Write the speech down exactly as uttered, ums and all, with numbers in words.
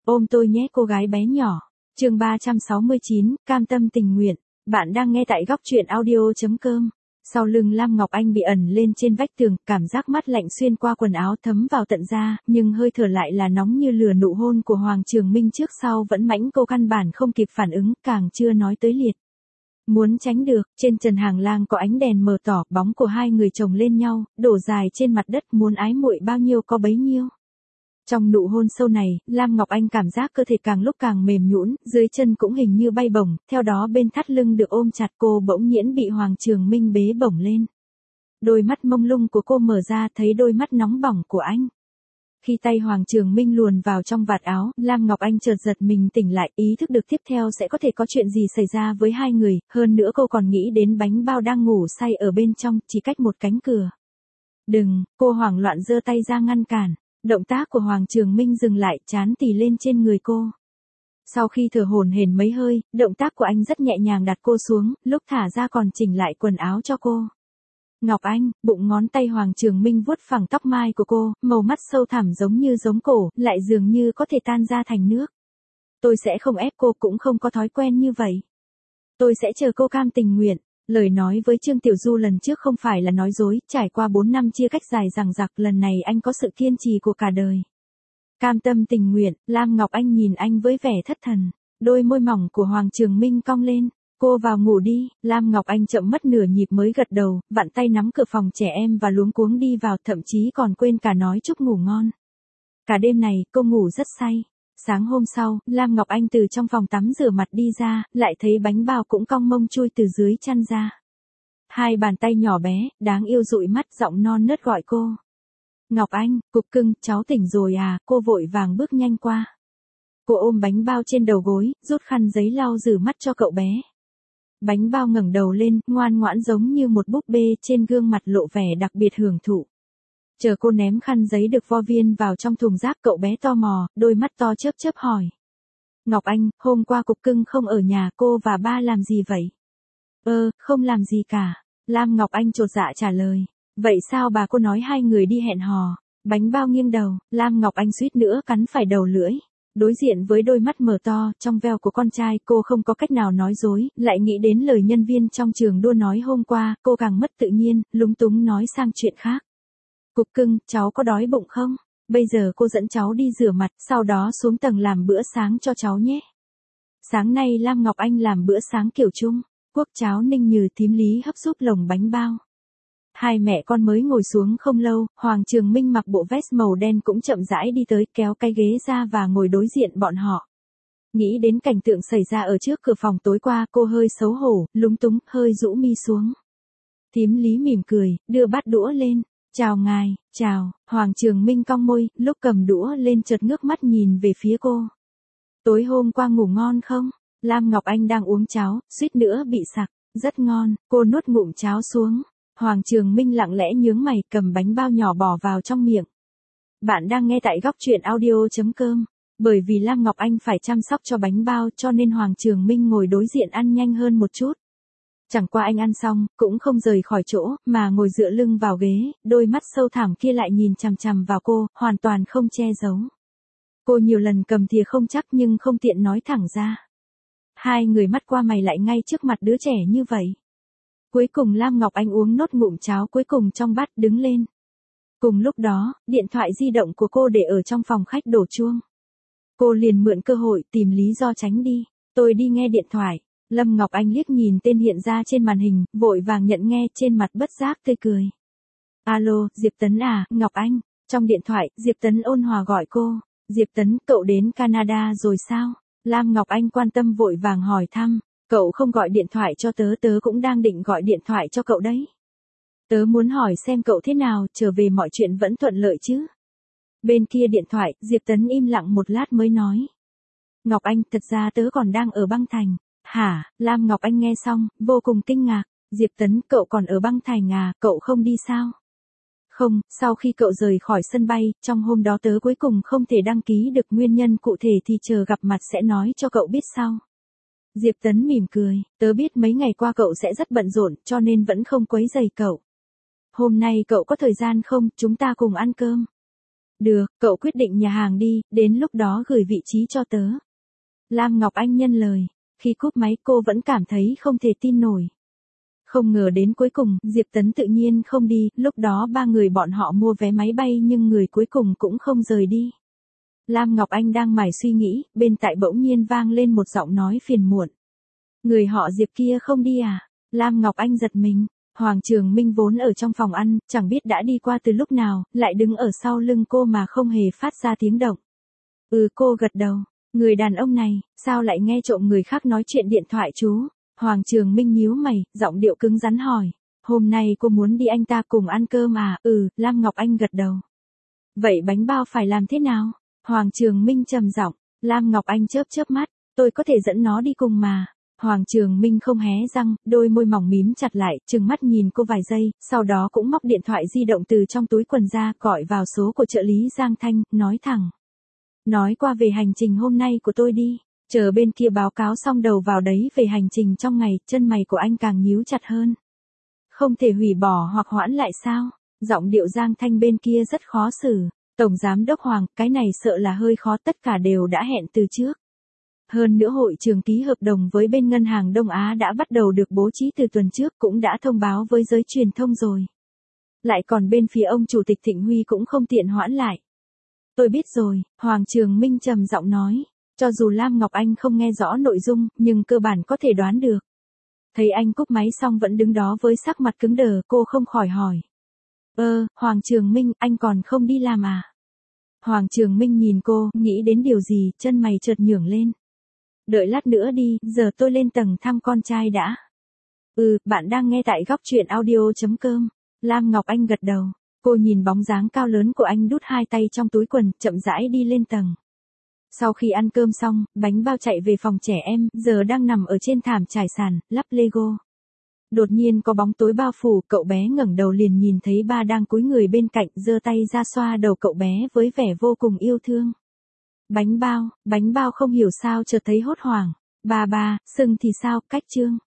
Ôm tôi nhé cô gái bé nhỏ. Chương ba trăm sáu mươi chín, cam tâm tình nguyện. Bạn đang nghe tại góc truyện audio.com. Sau lưng Lam Ngọc Anh bị ẩn lên trên vách tường, cảm giác mát lạnh xuyên qua quần áo thấm vào tận da, nhưng hơi thở lại là nóng như lửa. Nụ hôn của Hoàng Trường Minh trước sau vẫn mãnh, cô căn bản không kịp phản ứng, càng chưa nói tới liệt. Muốn tránh được, trên trần hàng lang có ánh đèn mờ tỏ, bóng của hai người chồng lên nhau, đổ dài trên mặt đất, muốn ái muội bao nhiêu có bấy nhiêu. Trong nụ hôn sâu này, Lam Ngọc Anh cảm giác cơ thể càng lúc càng mềm nhũn, dưới chân cũng hình như bay bổng, theo đó bên thắt lưng được ôm chặt, cô bỗng nhiễn bị Hoàng Trường Minh bế bổng lên. Đôi mắt mông lung của cô mở ra, thấy đôi mắt nóng bỏng của anh. Khi tay Hoàng Trường Minh luồn vào trong vạt áo, Lam Ngọc Anh chợt giật mình tỉnh lại, ý thức được tiếp theo sẽ có thể có chuyện gì xảy ra với hai người, hơn nữa cô còn nghĩ đến bánh bao đang ngủ say ở bên trong, chỉ cách một cánh cửa. Đừng, cô hoảng loạn giơ tay ra ngăn cản. Động tác của Hoàng Trường Minh dừng lại, trán tì lên trên người cô. Sau khi thở hổn hển mấy hơi, động tác của anh rất nhẹ nhàng đặt cô xuống, lúc thả ra còn chỉnh lại quần áo cho cô. Ngọc Anh, bụng ngón tay Hoàng Trường Minh vuốt phẳng tóc mai của cô, màu mắt sâu thẳm giống như giống cổ, lại dường như có thể tan ra thành nước. Tôi sẽ không ép cô, cũng không có thói quen như vậy. Tôi sẽ chờ cô cam tình nguyện. Lời nói với Trương Tiểu Du lần trước không phải là nói dối, trải qua bốn năm chia cách dài dằng dặc, lần này anh có sự kiên trì của cả đời. Cam tâm tình nguyện, Lam Ngọc Anh nhìn anh với vẻ thất thần, đôi môi mỏng của Hoàng Trường Minh cong lên, cô vào ngủ đi. Lam Ngọc Anh chậm mất nửa nhịp mới gật đầu, vặn tay nắm cửa phòng trẻ em và luống cuống đi vào, thậm chí còn quên cả nói chúc ngủ ngon. Cả đêm này, cô ngủ rất say. Sáng hôm sau, Lam Ngọc Anh từ trong phòng tắm rửa mặt đi ra, lại thấy bánh bao cũng cong mông chui từ dưới chăn ra. Hai bàn tay nhỏ bé, đáng yêu dụi mắt, giọng non nớt gọi cô. Ngọc Anh, cục cưng, cháu tỉnh rồi à, cô vội vàng bước nhanh qua. Cô ôm bánh bao trên đầu gối, rút khăn giấy lau rửa mắt cho cậu bé. Bánh bao ngẩng đầu lên, ngoan ngoãn giống như một búp bê, trên gương mặt lộ vẻ đặc biệt hưởng thụ. Chờ cô ném khăn giấy được vo viên vào trong thùng rác, cậu bé tò mò, đôi mắt to chớp chớp hỏi. Ngọc Anh, hôm qua cục cưng không ở nhà, cô và ba làm gì vậy? Ơ, không làm gì cả. Lam Ngọc Anh chột dạ trả lời. Vậy sao bà cô nói hai người đi hẹn hò? Bánh bao nghiêng đầu, Lam Ngọc Anh suýt nữa cắn phải đầu lưỡi. Đối diện với đôi mắt mở to, trong veo của con trai, cô không có cách nào nói dối, lại nghĩ đến lời nhân viên trong trường đua nói hôm qua, cô càng mất tự nhiên, lúng túng nói sang chuyện khác. Cục cưng, cháu có đói bụng không? Bây giờ cô dẫn cháu đi rửa mặt, sau đó xuống tầng làm bữa sáng cho cháu nhé. Sáng nay Lam Ngọc Anh làm bữa sáng kiểu Trung, quốc cháo ninh nhừ, thím Lý hấp giúp lồng bánh bao. Hai mẹ con mới ngồi xuống không lâu, Hoàng Trường Minh mặc bộ vest màu đen cũng chậm rãi đi tới, kéo cái ghế ra và ngồi đối diện bọn họ. Nghĩ đến cảnh tượng xảy ra ở trước cửa phòng tối qua, cô hơi xấu hổ, lúng túng, hơi rũ mi xuống. Thím Lý mỉm cười, đưa bát đũa lên. Chào ngài, chào. Hoàng Trường Minh cong môi, lúc cầm đũa lên chợt ngước mắt nhìn về phía cô. Tối hôm qua ngủ ngon không? Lam Ngọc Anh đang uống cháo, suýt nữa bị sặc. Rất ngon, cô nuốt ngụm cháo xuống. Hoàng Trường Minh lặng lẽ nhướng mày, cầm bánh bao nhỏ bỏ vào trong miệng. Bạn đang nghe tại góc truyện audio.com. Bởi vì Lam Ngọc Anh phải chăm sóc cho bánh bao cho nên Hoàng Trường Minh ngồi đối diện ăn nhanh hơn một chút. Chẳng qua anh ăn xong, cũng không rời khỏi chỗ, mà ngồi dựa lưng vào ghế, đôi mắt sâu thẳm kia lại nhìn chằm chằm vào cô, hoàn toàn không che giấu. Cô nhiều lần cầm thìa không chắc nhưng không tiện nói thẳng ra. Hai người mắt qua mày lại ngay trước mặt đứa trẻ như vậy. Cuối cùng Lam Ngọc Anh uống nốt ngụm cháo cuối cùng trong bát, đứng lên. Cùng lúc đó, điện thoại di động của cô để ở trong phòng khách đổ chuông. Cô liền mượn cơ hội tìm lý do tránh đi. Tôi đi nghe điện thoại. Lâm Ngọc Anh liếc nhìn tên hiện ra trên màn hình, vội vàng nhận nghe, trên mặt bất giác tươi cười. Alo, Diệp Tấn à, Ngọc Anh. Trong điện thoại, Diệp Tấn ôn hòa gọi cô. Diệp Tấn, cậu đến Canada rồi sao? Lam Ngọc Anh quan tâm vội vàng hỏi thăm. Cậu không gọi điện thoại cho tớ, tớ cũng đang định gọi điện thoại cho cậu đấy. Tớ muốn hỏi xem cậu thế nào, trở về mọi chuyện vẫn thuận lợi chứ? Bên kia điện thoại, Diệp Tấn im lặng một lát mới nói. Ngọc Anh, thật ra tớ còn đang ở băng thành. Hả? Lam Ngọc Anh nghe xong, vô cùng kinh ngạc. Diệp Tấn, cậu còn ở băng thành à, cậu không đi sao? Không, sau khi cậu rời khỏi sân bay, trong hôm đó tớ cuối cùng không thể đăng ký được, nguyên nhân cụ thể thì chờ gặp mặt sẽ nói cho cậu biết sau. Diệp Tấn mỉm cười, tớ biết mấy ngày qua cậu sẽ rất bận rộn, cho nên vẫn không quấy rầy cậu. Hôm nay cậu có thời gian không, chúng ta cùng ăn cơm. Được, cậu quyết định nhà hàng đi, đến lúc đó gửi vị trí cho tớ. Lam Ngọc Anh nhân lời. Khi cúp máy cô vẫn cảm thấy không thể tin nổi. Không ngờ đến cuối cùng, Diệp Tấn tự nhiên không đi, lúc đó ba người bọn họ mua vé máy bay nhưng người cuối cùng cũng không rời đi. Lam Ngọc Anh đang mải suy nghĩ, bên tai bỗng nhiên vang lên một giọng nói phiền muộn. Người họ Diệp kia không đi à? Lam Ngọc Anh giật mình. Hoàng Trường Minh vốn ở trong phòng ăn, chẳng biết đã đi qua từ lúc nào, lại đứng ở sau lưng cô mà không hề phát ra tiếng động. Ừ, cô gật đầu. Người đàn ông này, sao lại nghe trộm người khác nói chuyện điện thoại chú? Hoàng Trường Minh nhíu mày, giọng điệu cứng rắn hỏi. Hôm nay cô muốn đi anh ta cùng ăn cơm à? Ừ, Lam Ngọc Anh gật đầu. Vậy bánh bao phải làm thế nào? Hoàng Trường Minh trầm giọng. Lam Ngọc Anh chớp chớp mắt. Tôi có thể dẫn nó đi cùng mà. Hoàng Trường Minh không hé răng, đôi môi mỏng mím chặt lại, trừng mắt nhìn cô vài giây, sau đó cũng móc điện thoại di động từ trong túi quần ra, gọi vào số của trợ lý Giang Thanh, nói thẳng. Nói qua về hành trình hôm nay của tôi đi, chờ bên kia báo cáo xong đầu vào đấy về hành trình trong ngày, chân mày của anh càng nhíu chặt hơn. Không thể hủy bỏ hoặc hoãn lại sao? Giọng điệu Giang Thanh bên kia rất khó xử. Tổng Giám đốc Hoàng, cái này sợ là hơi khó, tất cả đều đã hẹn từ trước. Hơn nữa hội trường ký hợp đồng với bên ngân hàng Đông Á đã bắt đầu được bố trí từ tuần trước, cũng đã thông báo với giới truyền thông rồi. Lại còn bên phía ông Chủ tịch Thịnh Huy cũng không tiện hoãn lại. Tôi biết rồi, Hoàng Trường Minh trầm giọng nói. Cho dù Lam Ngọc Anh không nghe rõ nội dung, nhưng cơ bản có thể đoán được. Thấy anh cúp máy xong vẫn đứng đó với sắc mặt cứng đờ, cô không khỏi hỏi. Ơ, Hoàng Trường Minh, anh còn không đi làm à? Hoàng Trường Minh nhìn cô, nghĩ đến điều gì, chân mày chợt nhướng lên. Đợi lát nữa đi, giờ tôi lên tầng thăm con trai đã. Ừ, bạn đang nghe tại góc truyện audio.com. Lam Ngọc Anh gật đầu. Cô nhìn bóng dáng cao lớn của anh đút hai tay trong túi quần, chậm rãi đi lên tầng. Sau khi ăn cơm xong, bánh bao chạy về phòng trẻ em, giờ đang nằm ở trên thảm trải sàn, lắp Lego. Đột nhiên có bóng tối bao phủ, cậu bé ngẩng đầu liền nhìn thấy ba đang cúi người bên cạnh, giơ tay ra xoa đầu cậu bé với vẻ vô cùng yêu thương. Bánh bao, bánh bao không hiểu sao chợt thấy hốt hoảng. Ba ba, sưng thì sao, cách chương.